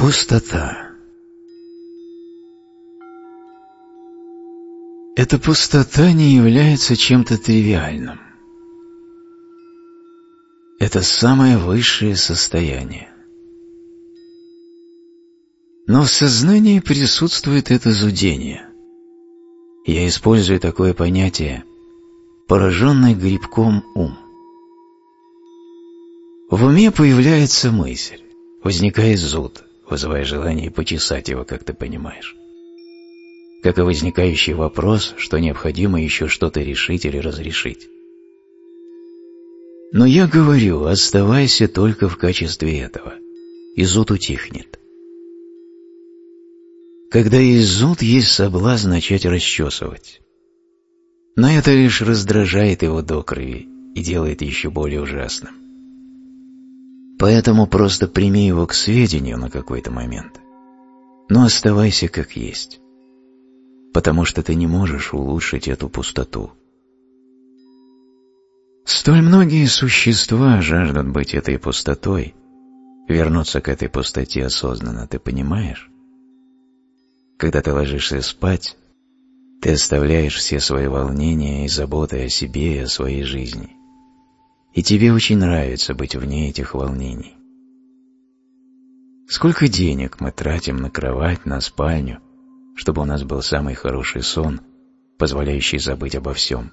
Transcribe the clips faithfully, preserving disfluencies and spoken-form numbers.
Пустота. Эта пустота не является чем-то тривиальным. Это самое высшее состояние. Но в сознании присутствует это зудение. Я использую такое понятие «пораженный грибком ум». В уме появляется мысль, возникает зуд, вызывая желание почесать его, как ты понимаешь. Как и возникающий вопрос, что необходимо еще что-то решить или разрешить. Но я говорю, оставайся только в качестве этого, и зуд утихнет. Когда есть зуд, есть соблазн начать расчесывать. Но это лишь раздражает его до крови и делает еще более ужасным. Поэтому просто прими его к сведению на какой-то момент, но оставайся как есть, потому что ты не можешь улучшить эту пустоту. Столь многие существа жаждут быть этой пустотой, вернуться к этой пустоте осознанно, ты понимаешь? Когда ты ложишься спать, ты оставляешь все свои волнения и заботы о себе и о своей жизни. И тебе очень нравится быть вне этих волнений. Сколько денег мы тратим на кровать, на спальню, чтобы у нас был самый хороший сон, позволяющий забыть обо всем.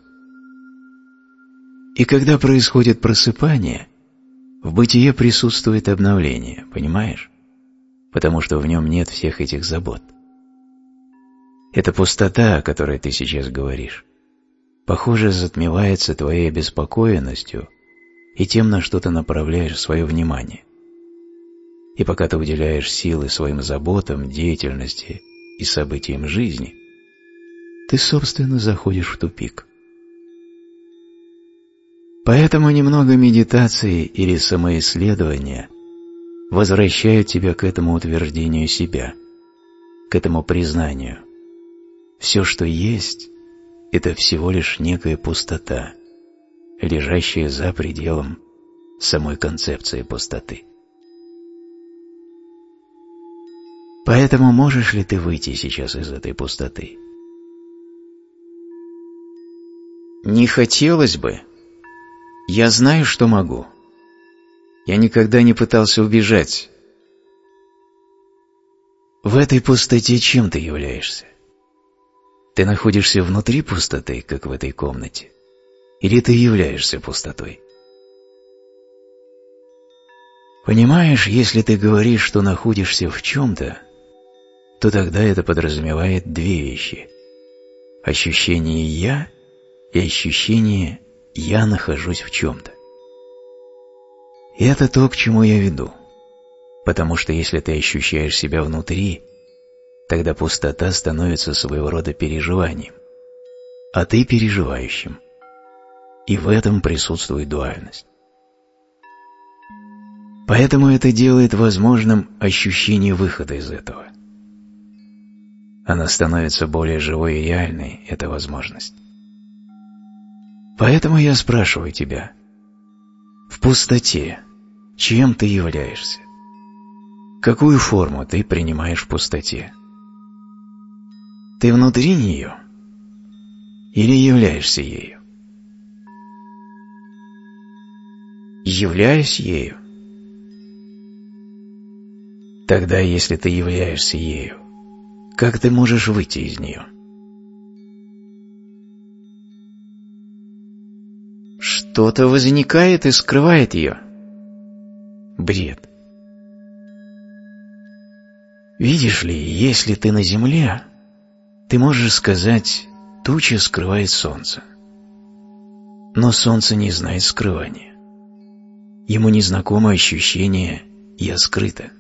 И когда происходит просыпание, в бытие присутствует обновление, понимаешь? Потому что в нем нет всех этих забот. Эта пустота, о которой ты сейчас говоришь, похоже, затмевается твоей обеспокоенностью и тем, на что ты направляешь свое внимание. И пока ты уделяешь силы своим заботам, деятельности и событиям жизни, ты, собственно, заходишь в тупик. Поэтому немного медитации или самоисследования возвращают тебя к этому утверждению себя, к этому признанию. Все, что есть, это всего лишь некая пустота, лежащая за пределом самой концепции пустоты. Поэтому можешь ли ты выйти сейчас из этой пустоты? Не хотелось бы. Я знаю, что могу. Я никогда не пытался убежать. В этой пустоте чем ты являешься? Ты находишься внутри пустоты, как в этой комнате, или ты являешься пустотой? Понимаешь, если ты говоришь, что находишься в чем-то, то тогда это подразумевает две вещи: ощущение «я» и ощущение «я нахожусь в чем-то». И это то, к чему я веду, потому что если ты ощущаешь себя внутри, тогда пустота становится своего рода переживанием, а ты переживающим. И в этом присутствует дуальность. Поэтому это делает возможным ощущение выхода из этого. Она становится более живой и реальной, эта возможность. Поэтому я спрашиваю тебя, в пустоте чем ты являешься? Какую форму ты принимаешь в пустоте? Ты внутри нее или являешься ею? Являюсь ею. Тогда, если ты являешься ею, как ты можешь выйти из нее? Что-то возникает и скрывает ее. Бред. Видишь ли, если ты на земле, ты можешь сказать, туча скрывает солнце. Но солнце не знает скрывания. Ему не знакомо ощущение «я скрыто».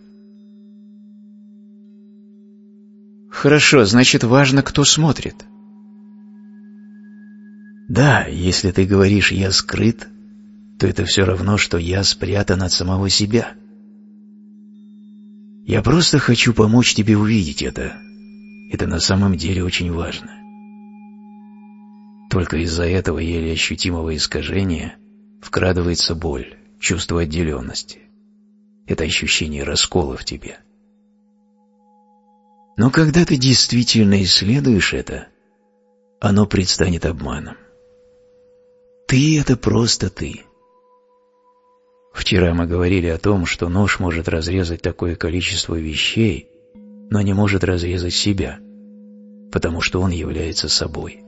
Хорошо, значит, важно, кто смотрит. Да, если ты говоришь «я скрыт», то это все равно, что «я спрятан от самого себя». Я просто хочу помочь тебе увидеть это. Это на самом деле очень важно. Только из-за этого еле ощутимого искажения вкрадывается боль, чувство отделенности. Это ощущение раскола в тебе. Но когда ты действительно исследуешь это, оно предстанет обманом. Ты — это просто ты. Вчера мы говорили о том, что нож может разрезать такое количество вещей, но не может разрезать себя, потому что он является собой.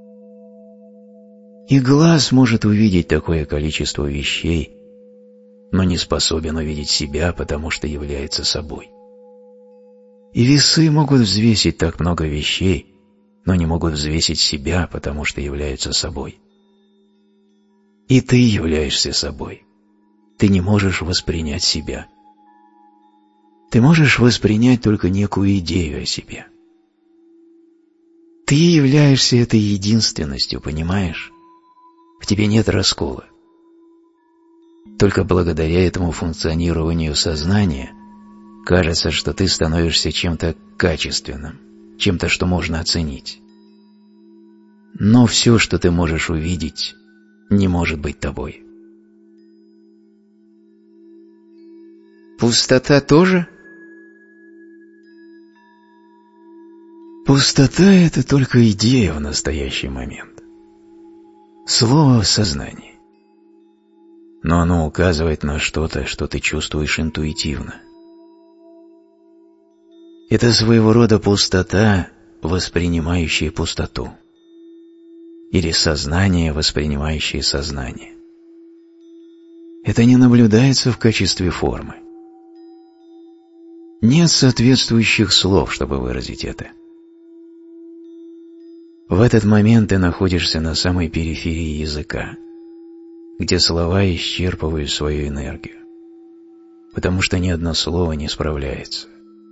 И глаз может увидеть такое количество вещей, но не способен увидеть себя, потому что является собой. И весы могут взвесить так много вещей, но не могут взвесить себя, потому что являются собой. И ты являешься собой. Ты не можешь воспринять себя. Ты можешь воспринять только некую идею о себе. Ты являешься этой единственностью, понимаешь? В тебе нет раскола. Только благодаря этому функционированию сознания кажется, что ты становишься чем-то качественным, чем-то, что можно оценить. Но все, что ты можешь увидеть, не может быть тобой. Пустота тоже? Пустота — это только идея в настоящий момент. Слово в сознании. Но оно указывает на что-то, что ты чувствуешь интуитивно. Это своего рода пустота, воспринимающая пустоту. Или сознание, воспринимающее сознание. Это не наблюдается в качестве формы. Нет соответствующих слов, чтобы выразить это. В этот момент ты находишься на самой периферии языка, где слова исчерпывают свою энергию, потому что ни одно слово не справляется.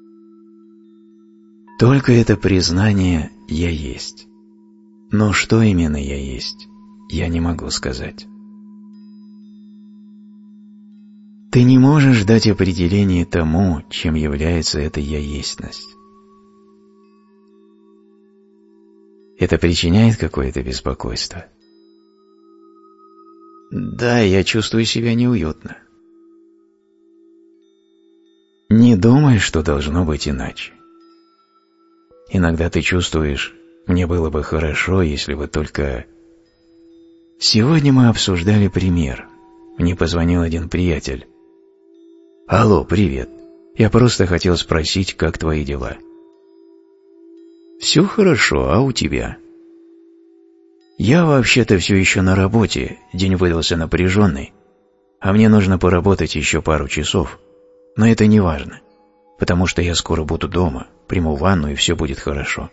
Только это признание «я есть». Но что именно я есть, я не могу сказать. Ты не можешь дать определение тому, чем является эта я-естьность. Это причиняет какое-то беспокойство? Да, я чувствую себя неуютно. Не думай, что должно быть иначе. Иногда ты чувствуешь, мне было бы хорошо, если бы только... Сегодня мы обсуждали пример. Мне позвонил один приятель. «Алло, привет. Я просто хотел спросить, как твои дела?» «Все хорошо, а у тебя?» «Я вообще-то все еще на работе, день выдался напряженный, а мне нужно поработать еще пару часов, но это не важно, потому что я скоро буду дома, приму ванну и все будет хорошо».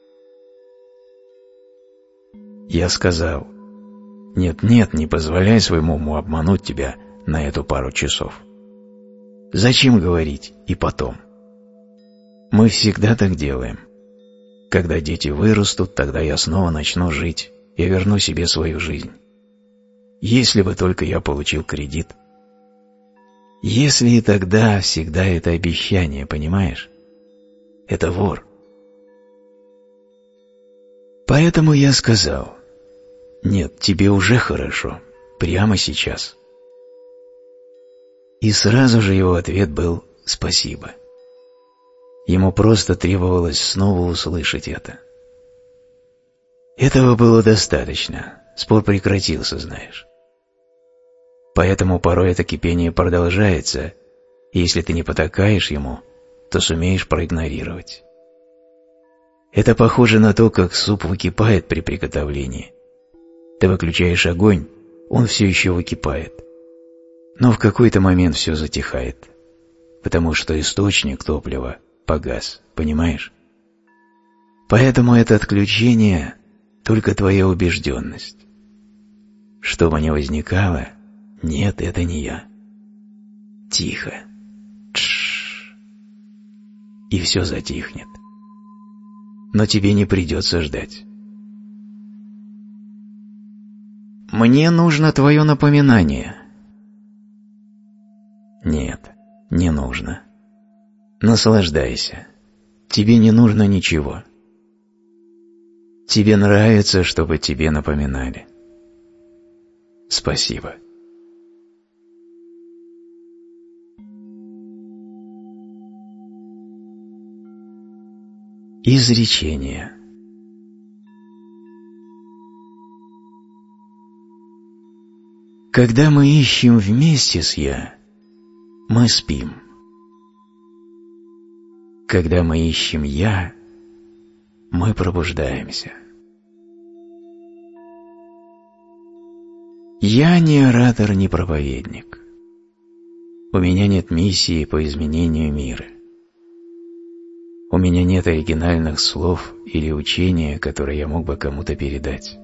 Я сказал: «Нет-нет, не позволяй своему уму обмануть тебя на эту пару часов. Зачем говорить «и потом»? Мы всегда так делаем. Когда дети вырастут, тогда я снова начну жить, я верну себе свою жизнь. Если бы только я получил кредит. Если и тогда, всегда это обещание, понимаешь? Это вор. Поэтому я сказал: нет, тебе уже хорошо, прямо сейчас». И сразу же его ответ был «спасибо». Ему просто требовалось снова услышать это. Этого было достаточно, спор прекратился, знаешь. Поэтому порой это кипение продолжается, и если ты не потакаешь ему, то сумеешь проигнорировать. Это похоже на то, как суп выкипает при приготовлении. Ты выключаешь огонь, он все еще выкипает. Но в какой-то момент все затихает, потому что источник топлива погас, понимаешь? Поэтому это отключение — только твоя убежденность. Что бы ни возникало, нет, это не я. Тихо. Тш. И все затихнет. Но тебе не придется ждать. Мне нужно твое напоминание. Нет, не нужно. Наслаждайся. Тебе не нужно ничего. Тебе нравится, чтобы тебе напоминали. Спасибо. Изречение. Когда мы ищем вместе с «я», мы спим. Когда мы ищем «я», мы пробуждаемся. Я не оратор, не проповедник. У меня нет миссии по изменению мира. У меня нет оригинальных слов или учения, которые я мог бы кому-то передать.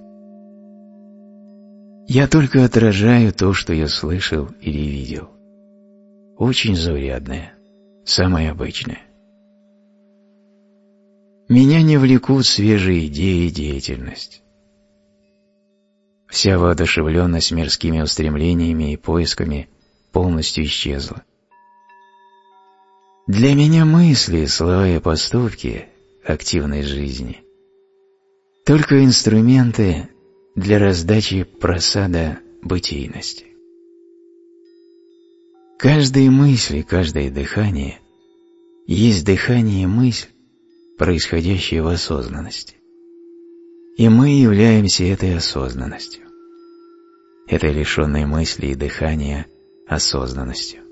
Я только отражаю то, что я слышал или видел. Очень заурядное, самое обычное. Меня не влекут свежие идеи и деятельность. Вся воодушевленность мирскими устремлениями и поисками полностью исчезла. Для меня мысли, слова и поступки активной жизни – только инструменты для раздачи просада бытийности. Каждая мысль и каждое дыхание есть дыхание и мысль, происходящая в осознанности. И мы являемся этой осознанностью, этой лишенной мысли и дыхания осознанностью.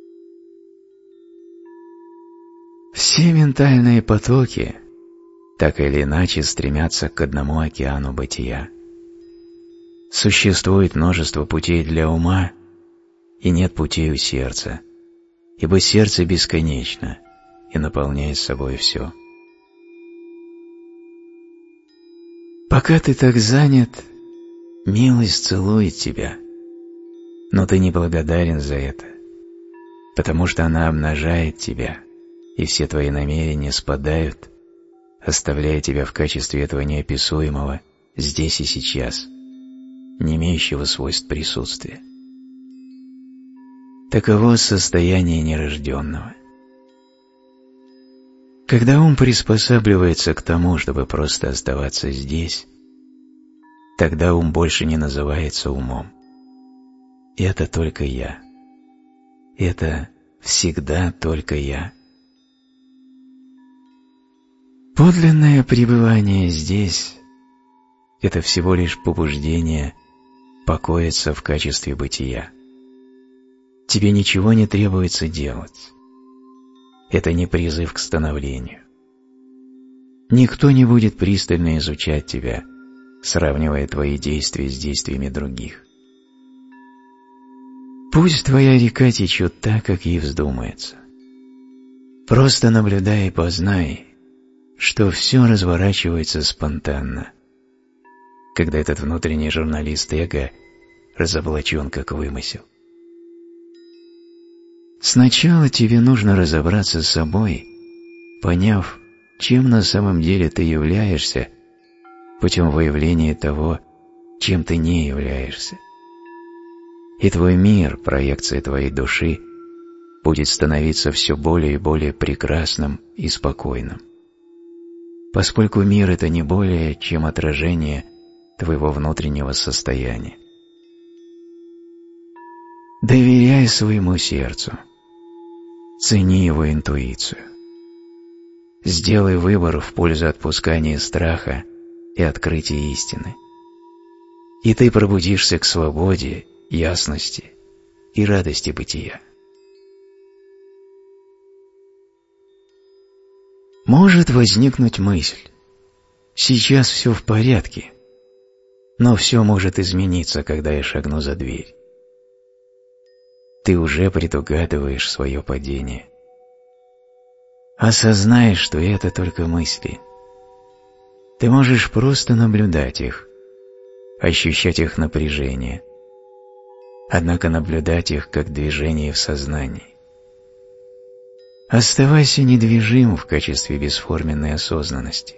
Все ментальные потоки так или иначе стремятся к одному океану бытия. Существует множество путей для ума, и нет путей у сердца, ибо сердце бесконечно и наполняет собой все. Пока ты так занят, милость целует тебя, но ты не благодарен за это, потому что она обнажает тебя, и все твои намерения спадают, оставляя тебя в качестве этого неописуемого здесь и сейчас, не имеющего свойств присутствия. Таково состояние нерожденного. Когда ум приспосабливается к тому, чтобы просто оставаться здесь, тогда ум больше не называется умом. Это только я. Это всегда только я. Подлинное пребывание здесь – это всего лишь побуждение покоиться в качестве бытия. Тебе ничего не требуется делать. Это не призыв к становлению. Никто не будет пристально изучать тебя, сравнивая твои действия с действиями других. Пусть твоя река течет так, как ей вздумается. Просто наблюдай и познай, что все разворачивается спонтанно, когда этот внутренний журналист эго разоблачен как вымысел. Сначала тебе нужно разобраться с собой, поняв, чем на самом деле ты являешься, путем выявления того, чем ты не являешься. И твой мир, проекция твоей души, будет становиться все более и более прекрасным и спокойным, поскольку мир – это не более, чем отражение твоего внутреннего состояния. Доверяй своему сердцу. Цени его интуицию. Сделай выбор в пользу отпускания страха и открытия истины. И ты пробудишься к свободе, ясности и радости бытия. Может возникнуть мысль: сейчас все в порядке, но все может измениться, когда я шагну за дверь. Ты уже предугадываешь свое падение. Осознай, что это только мысли. Ты можешь просто наблюдать их, ощущать их напряжение, однако наблюдать их как движение в сознании. Оставайся недвижим в качестве бесформенной осознанности.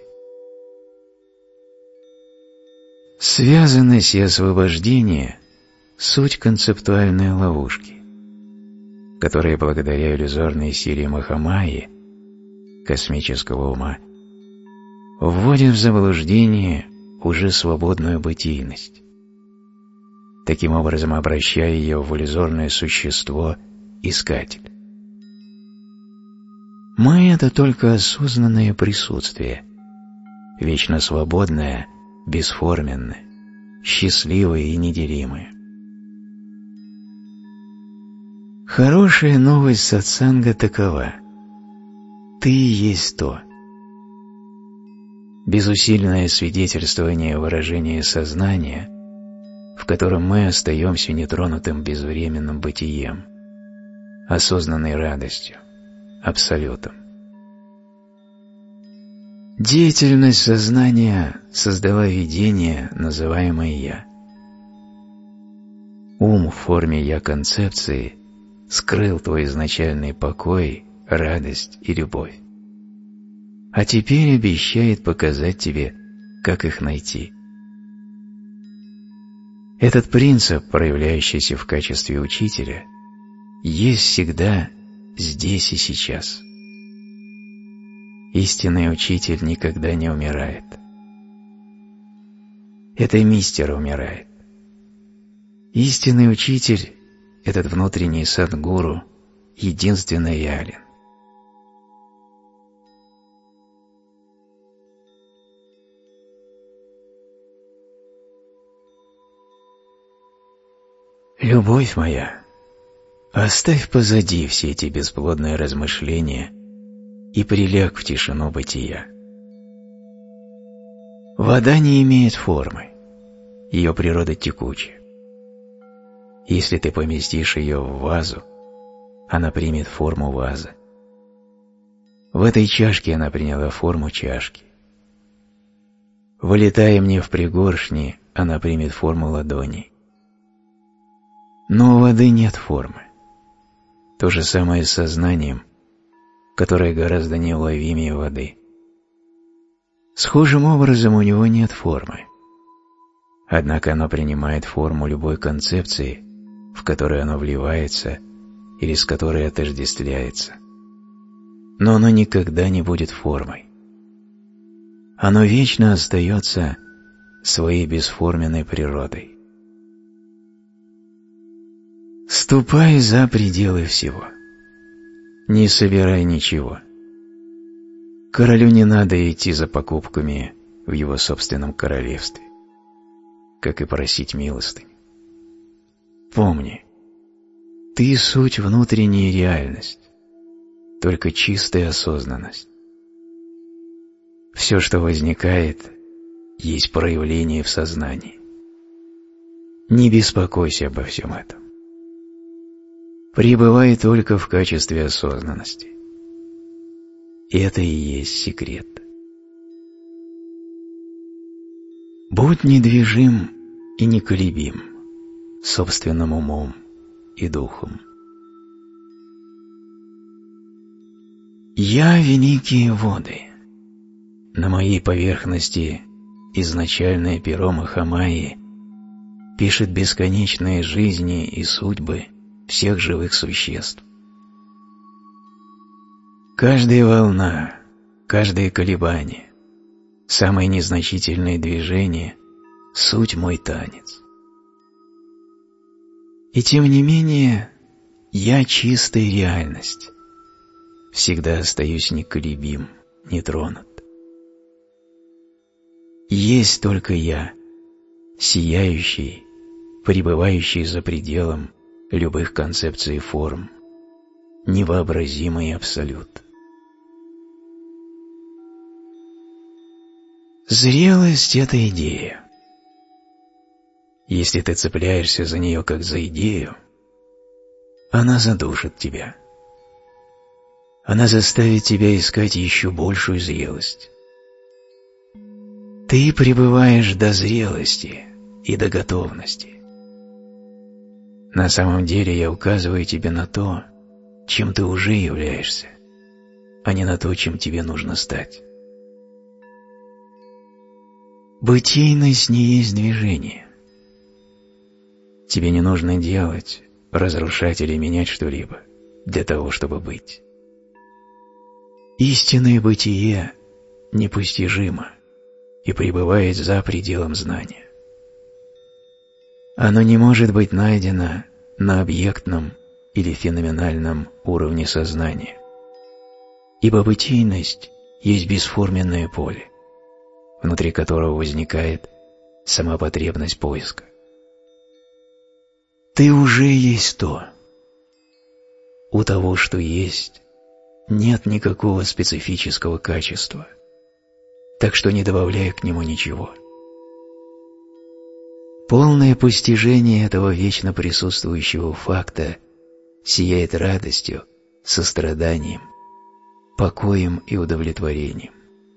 Связанность и освобождение – суть концептуальной ловушки, которые благодаря иллюзорной силе Махамайи, космического ума, вводят в заблуждение уже свободную бытийность, таким образом обращая ее в иллюзорное существо – искатель. Мы — это только осознанное присутствие, вечно свободное, бесформенное, счастливое и неделимое. Хорошая новость сатсанга такова: ты есть то. Безусильное свидетельствование выражения сознания, в котором мы остаемся нетронутым безвременным бытием, осознанной радостью, абсолютом. Деятельность сознания создала видение, называемое «я». Ум в форме «я»-концепции скрыл твой изначальный покой, радость и любовь, а теперь обещает показать тебе, как их найти. Этот принцип, проявляющийся в качестве учителя, есть всегда здесь и сейчас. Истинный учитель никогда не умирает. Это мистер умирает. Истинный учитель, этот внутренний садгуру, единственно реален. Любовь моя, оставь позади все эти бесплодные размышления и приляг в тишину бытия. Вода не имеет формы, ее природа текучая. Если ты поместишь ее в вазу, она примет форму вазы. В этой чашке она приняла форму чашки. Вылетая мне в пригоршни, она примет форму ладони. Но у воды нет формы. То же самое с сознанием, которое гораздо неуловимее воды. Схожим образом у него нет формы. Однако оно принимает форму любой концепции, в которую оно вливается или с которой отождествляется. Но оно никогда не будет формой. Оно вечно остается своей бесформенной природой. Ступай за пределы всего. Не собирай ничего. Королю не надо идти за покупками в его собственном королевстве, как и просить милостынь. Помни, ты суть внутренняя реальность, только чистая осознанность. Все, что возникает, есть проявление в сознании. Не беспокойся обо всем этом. Пребывай только в качестве осознанности. Это и есть секрет. Будь недвижим и неколебим собственным умом и духом. Я — великие воды. На моей поверхности изначальное перо Махамайи пишет бесконечные жизни и судьбы всех живых существ. Каждая волна, каждое колебание, самое незначительное движение — суть мой танец. И тем не менее, я чистая реальность, всегда остаюсь неколебим, нетронут. Есть только я, сияющий, пребывающий за пределом любых концепций и форм, невообразимый абсолют. Зрелость — это идея. Если ты цепляешься за нее как за идею, она задушит тебя. Она заставит тебя искать еще большую зрелость. Ты пребываешь до зрелости и до готовности. На самом деле я указываю тебе на то, чем ты уже являешься, а не на то, чем тебе нужно стать. Бытийность не есть движение. Тебе не нужно делать, разрушать или менять что-либо для того, чтобы быть. Истинное бытие непостижимо и пребывает за пределом знания. Оно не может быть найдено на объектном или феноменальном уровне сознания, Ибо бытийность есть бесформенное поле, внутри которого возникает сама потребность поиска. Ты уже есть то. У того, что есть, нет никакого специфического качества, так что не добавляй к нему ничего. Полное постижение этого вечно присутствующего факта сияет радостью, состраданием, покоем и удовлетворением.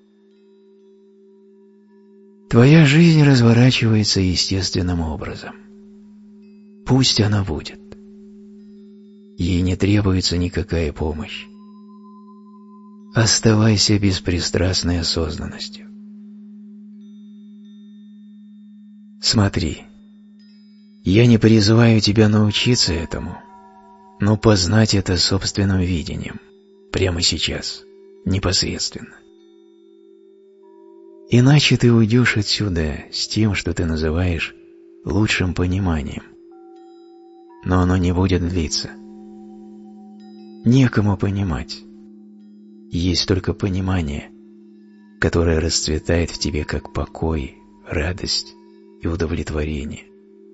Твоя жизнь разворачивается естественным образом. Пусть она будет. Ей не требуется никакая помощь. Оставайся беспристрастной осознанностью. Смотри, я не призываю тебя научиться этому, но познать это собственным видением, прямо сейчас, непосредственно. Иначе ты уйдешь отсюда с тем, что ты называешь лучшим пониманием, но оно не будет длиться. Некому понимать. Есть только понимание, которое расцветает в тебе как покой, радость и удовлетворение.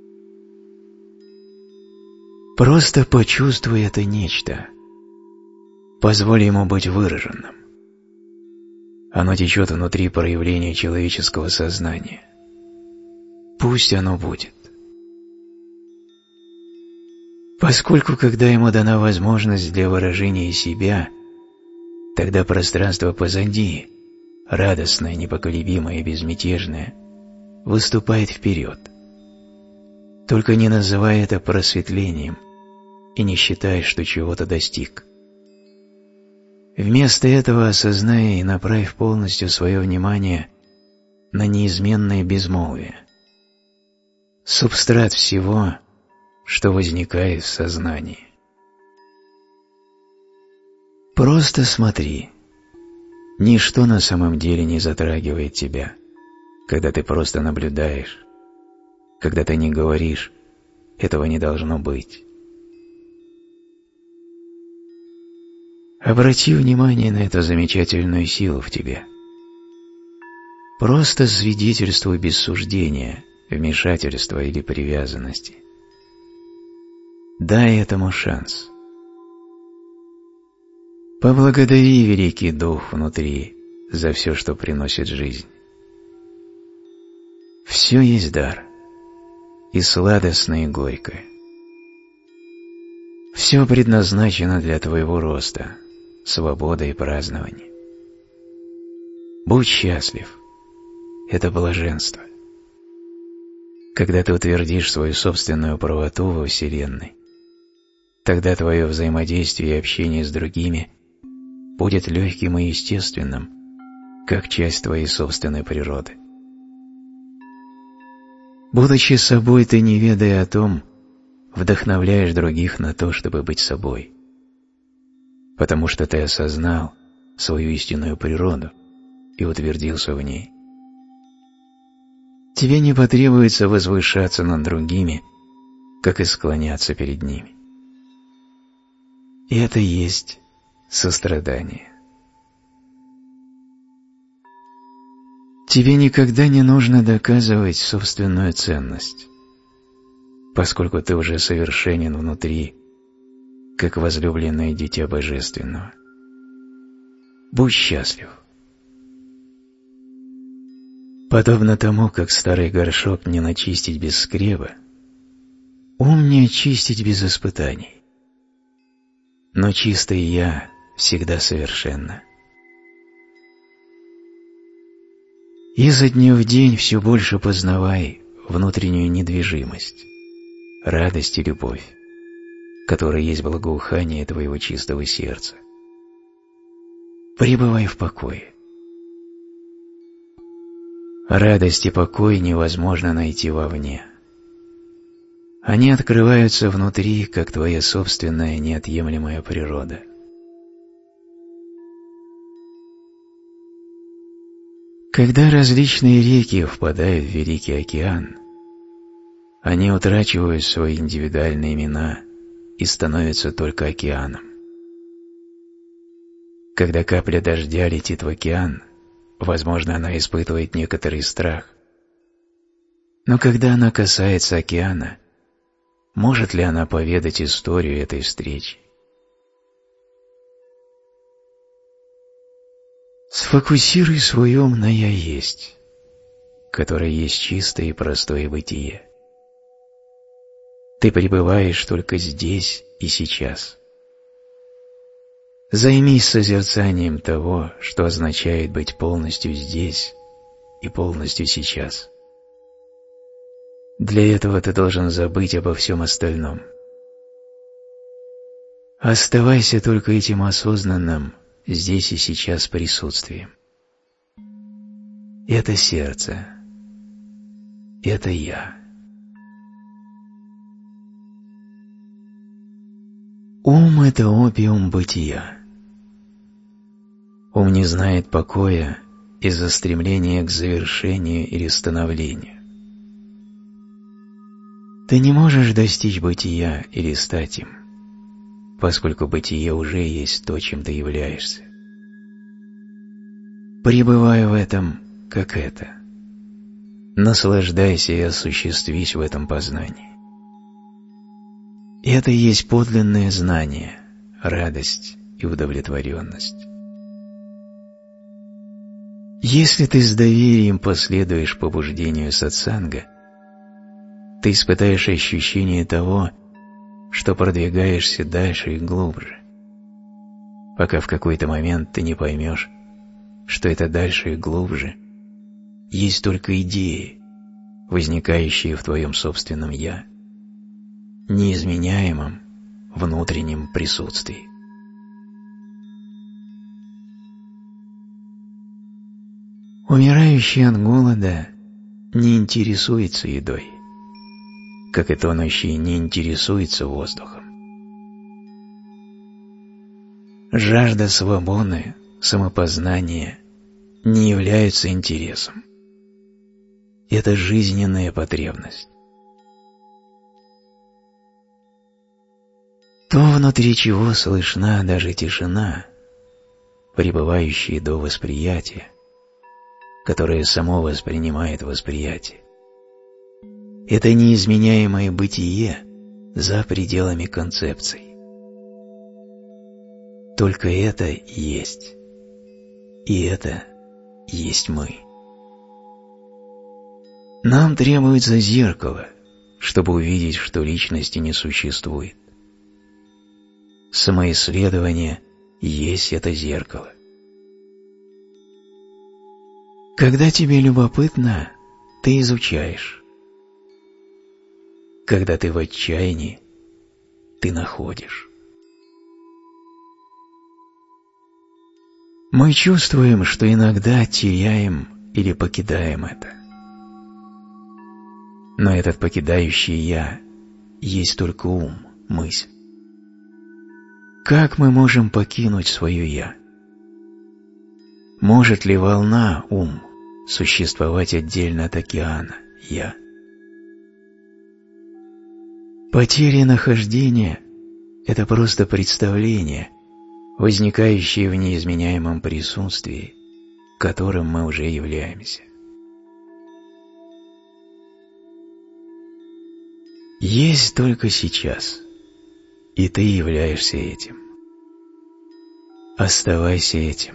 Просто почувствуй это нечто. Позволь ему быть выраженным. Оно течет внутри проявления человеческого сознания. Пусть оно будет. Поскольку, когда ему дана возможность для выражения себя, тогда пространство позади, радостное, непоколебимое и безмятежное, выступает вперед. Только не называй это просветлением и не считай, что чего-то достиг. Вместо этого осознай и направь полностью свое внимание на неизменное безмолвие, субстрат всего, что возникает в сознании. Просто смотри. Ничто на самом деле не затрагивает тебя, когда ты просто наблюдаешь, когда ты не говоришь «этого не должно быть». Обрати внимание на эту замечательную силу в тебе. Просто свидетельствуй без суждения, вмешательства или привязанности. Дай этому шанс. Поблагодари великий дух внутри за все, что приносит жизнь. Все есть дар, и сладостное, и горькое. Все предназначено для твоего роста, свободы и празднования. Будь счастлив. Это блаженство. Когда ты утвердишь свою собственную правоту во Вселенной, тогда твое взаимодействие и общение с другими будет легким и естественным, как часть твоей собственной природы. Будучи собой, ты, не ведая о том, вдохновляешь других на то, чтобы быть собой, потому что ты осознал свою истинную природу и утвердился в ней. Тебе не потребуется возвышаться над другими, как и склоняться перед ними. И это есть сострадание. Тебе никогда не нужно доказывать собственную ценность, поскольку ты уже совершенен внутри, как возлюбленное дитя Божественного. Будь счастлив. Подобно тому, как старый горшок не начистить без скреба, ум не очистить без испытаний. Но чистое «Я» всегда совершенно. Изо дня в день все больше познавай внутреннюю недвижимость, радость и любовь, которая есть благоухание твоего чистого сердца. Пребывай в покое. Радость и покой невозможно найти вовне. Они открываются внутри, как твоя собственная неотъемлемая природа. Когда различные реки впадают в Великий океан, они утрачивают свои индивидуальные имена и становятся только океаном. Когда капля дождя летит в океан, возможно, она испытывает некоторый страх. Но когда она касается океана, может ли она поведать историю этой встречи? Сфокусируй свой ум на «Я есть», которое есть чистое и простое бытие. Ты пребываешь только здесь и сейчас. Займись созерцанием того, что означает быть полностью здесь и полностью сейчас. Для этого ты должен забыть обо всем остальном. Оставайся только этим осознанным здесь и сейчас присутствием. Это сердце. Это я. Ум – это опиум бытия. Ум не знает покоя из-за стремления к завершению или становлению. Ты не можешь достичь бытия или стать им, поскольку бытие уже есть то, чем ты являешься. Пребывай в этом, как это. Наслаждайся и осуществись в этом познании. Это и есть подлинное знание, радость и удовлетворенность. Если ты с доверием последуешь побуждению сатсанга, ты испытаешь ощущение того, что продвигаешься дальше и глубже, пока в какой-то момент ты не поймешь, что это дальше и глубже есть только идеи, возникающие в твоем собственном «я», неизменяемом внутреннем присутствии. Умирающий от голода не интересуется едой, как и тонущий не интересуется воздухом. Жажда свободы, самопознания не являются интересом. Это жизненная потребность. То, внутри чего слышна даже тишина, пребывающая до восприятия, которое само воспринимает восприятие. Это неизменяемое бытие за пределами концепций. Только это есть. И это есть мы. Нам требуется зеркало, чтобы увидеть, что личности не существует. Самоисследование есть это зеркало. Когда тебе любопытно, ты изучаешь. Когда ты в отчаянии, ты находишь. Мы чувствуем, что иногда теряем или покидаем это. Но этот покидающий «я» есть только ум, мысль. Как мы можем покинуть свое «я»? Может ли волна, ум, существовать отдельно от океана, «я»? Потеря нахождения – это просто представление, возникающее в неизменяемом присутствии, которым мы уже являемся. Есть только сейчас, и ты являешься этим. Оставайся этим.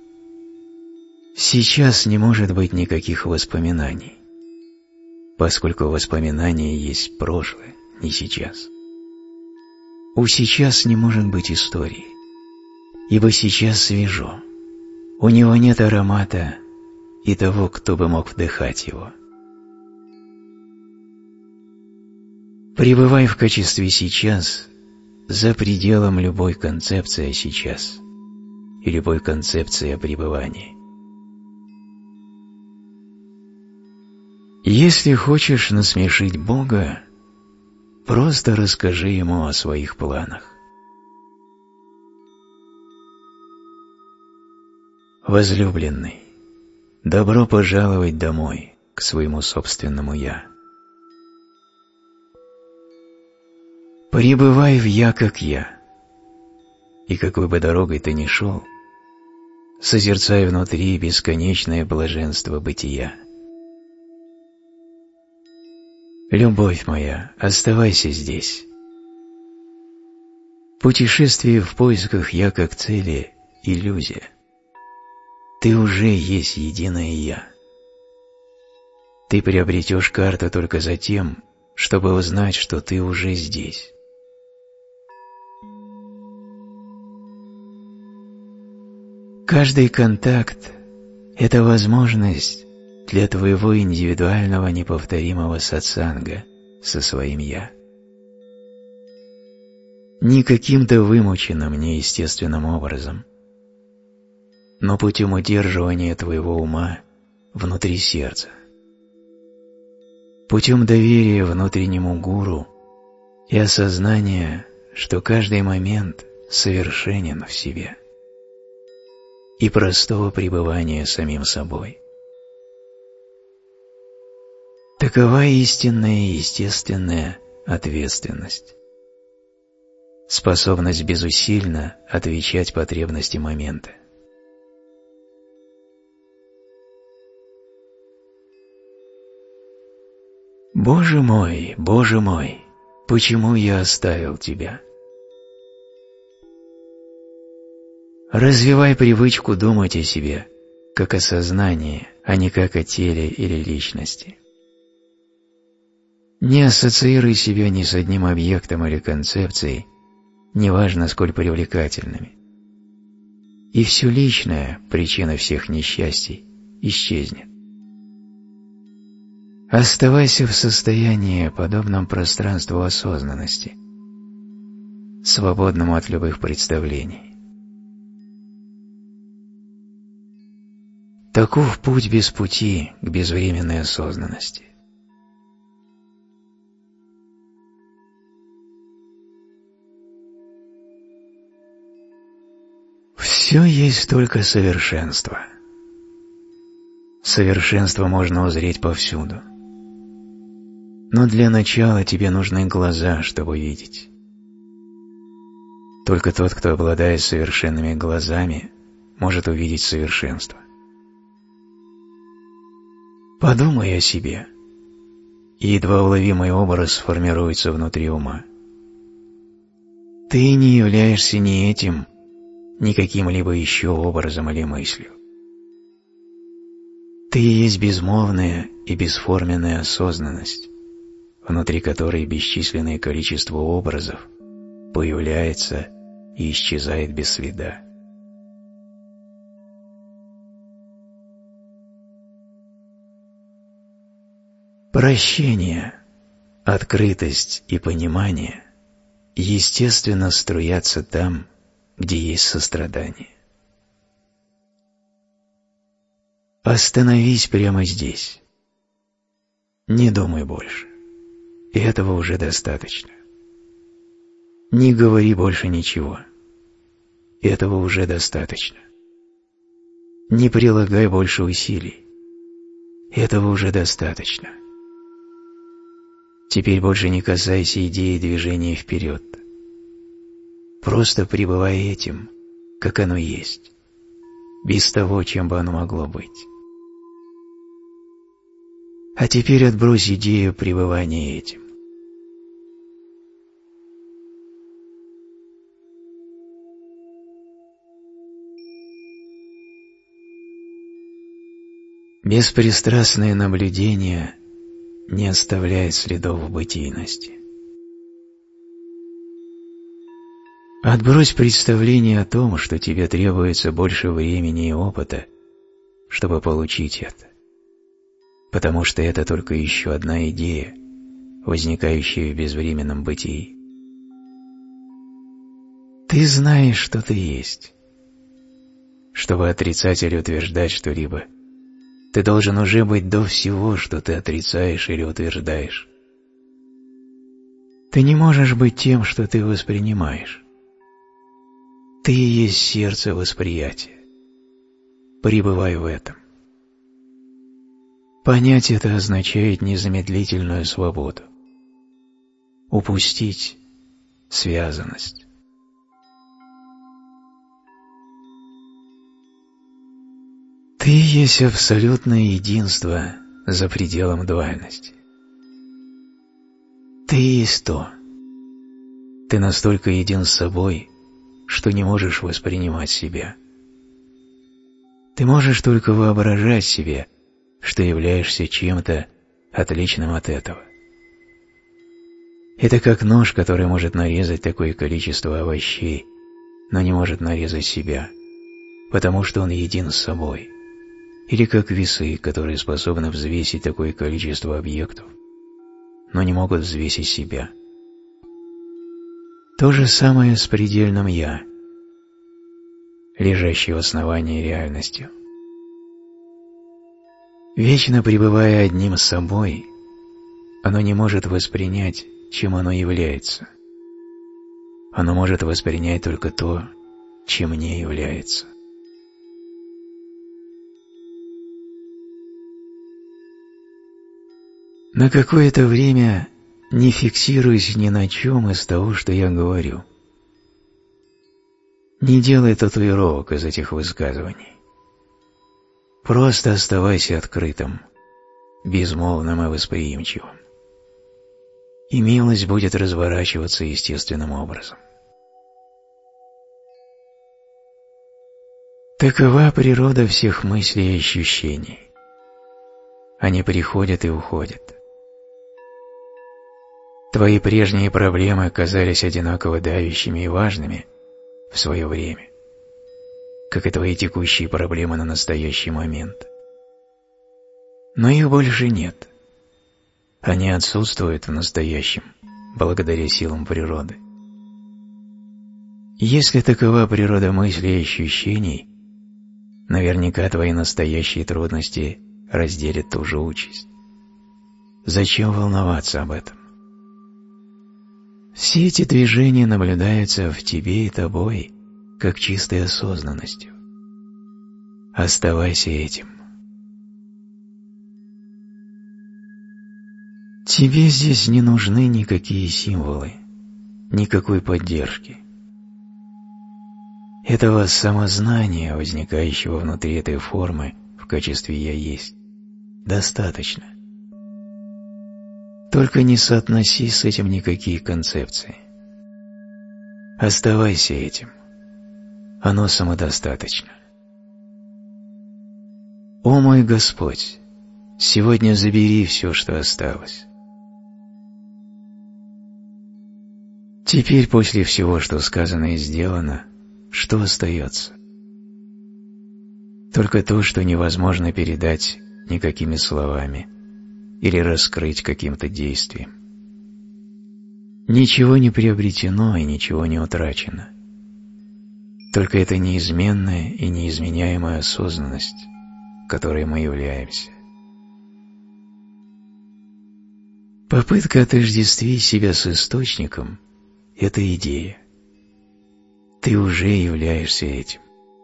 Сейчас не может быть никаких воспоминаний, поскольку воспоминания есть прошлое, не сейчас. У сейчас не может быть истории, ибо сейчас свежо. У него нет аромата и того, кто бы мог вдыхать его. Пребывай в качестве сейчас за пределом любой концепции о сейчас и любой концепции о пребывании. Если хочешь насмешить Бога, просто расскажи Ему о своих планах. Возлюбленный, добро пожаловать домой, к своему собственному «Я». Пребывай в «Я» как «Я», и какой бы дорогой ты ни шел, созерцай внутри бесконечное блаженство бытия. Любовь моя, оставайся здесь. Путешествие в поисках «я» как цели – иллюзия. Ты уже есть единое «я». Ты приобретешь карту только за тем, чтобы узнать, что ты уже здесь. Каждый контакт – это возможность для твоего индивидуального неповторимого сатсанга со своим «я». Не каким-то вымученным, неестественным образом, но путем удерживания твоего ума внутри сердца, путем доверия внутреннему гуру и осознания, что каждый момент совершенен в себе, и простого пребывания самим собой. Такова истинная и естественная ответственность. Способность безусильно отвечать потребности момента. Боже мой, Боже мой, почему я оставил Тебя? Развивай привычку думать о себе, как о сознании, а не как о теле или личности. Не ассоциируй себя ни с одним объектом или концепцией, неважно сколь привлекательными. И все личное, причина всех несчастий, исчезнет. Оставайся в состоянии, подобном пространству осознанности, свободному от любых представлений. Таков путь без пути к безвременной осознанности. Все есть только совершенство. Совершенство можно узреть повсюду. Но для начала тебе нужны глаза, чтобы видеть. Только тот, кто обладает совершенными глазами, может увидеть совершенство. Подумай о себе, и едва уловимый образ сформируется внутри ума. Ты не являешься ни этим, ни каким-либо еще образом или мыслью. Ты есть безмолвная и бесформенная осознанность, внутри которой бесчисленное количество образов появляется и исчезает без следа. Прощение, открытость и понимание естественно струятся там, где есть сострадание. Остановись прямо здесь. Не думай больше. Этого уже достаточно. Не говори больше ничего. Этого уже достаточно. Не прилагай больше усилий. Этого уже достаточно. Теперь больше не касайся идеи движения вперед. Просто пребывай этим, как оно есть, без того, чем бы оно могло быть. А теперь отбрось идею пребывания этим. Беспристрастное наблюдение не оставляет следов в бытийности. Отбрось представление о том, что тебе требуется больше времени и опыта, чтобы получить это, потому что это только еще одна идея, возникающая в безвременном бытии. Ты знаешь, что ты есть. Чтобы отрицать или утверждать что-либо, ты должен уже быть до всего, что ты отрицаешь или утверждаешь. Ты не можешь быть тем, что ты воспринимаешь. Ты есть сердце восприятия. Пребывай в этом. Понять это означает незамедлительную свободу. Упустить связанность. Ты есть абсолютное единство за пределом дуальности. Ты есть то. Ты настолько един с собой, что не можешь воспринимать себя. Ты можешь только воображать себе, что являешься чем-то отличным от этого. Это как нож, который может нарезать такое количество овощей, но не может нарезать себя, потому что он един с собой. Или как весы, которые способны взвесить такое количество объектов, но не могут взвесить себя. То же самое с предельным «я», лежащей в основании реальностью. Вечно пребывая одним с собой, оно не может воспринять, чем оно является. Оно может воспринять только то, чем не является. На какое-то время не фиксируйся ни на чем из того, что я говорю. Не делай татуировок из этих высказываний. Просто оставайся открытым, безмолвным и восприимчивым. И милость будет разворачиваться естественным образом. Такова природа всех мыслей и ощущений. Они приходят и уходят. Твои прежние проблемы казались одинаково давящими и важными в свое время, как и твои текущие проблемы на настоящий момент. Но их больше нет. Они отсутствуют в настоящем, благодаря силам природы. Если такова природа мыслей и ощущений, наверняка твои настоящие трудности разделят ту же участь. Зачем волноваться об этом? Все эти движения наблюдаются в тебе и тобой, как чистой осознанностью. Оставайся этим. Тебе здесь не нужны никакие символы, никакой поддержки. Этого самознания, возникающего внутри этой формы в качестве «я есть», достаточно. Только не соотноси с этим никакие концепции. Оставайся этим. Оно самодостаточно. О мой Господь, сегодня забери все, что осталось. Теперь, после всего, что сказано и сделано, что остается? Только то, что невозможно передать никакими словами или раскрыть каким-то действием. Ничего не приобретено и ничего не утрачено. Только это неизменная и неизменяемая осознанность, которой мы являемся. Попытка отождествить себя с источником – это идея. Ты уже являешься этим.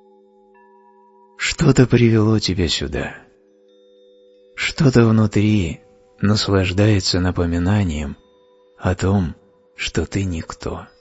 Что-то привело тебя сюда. Что-то внутри наслаждается напоминанием о том, что ты никто.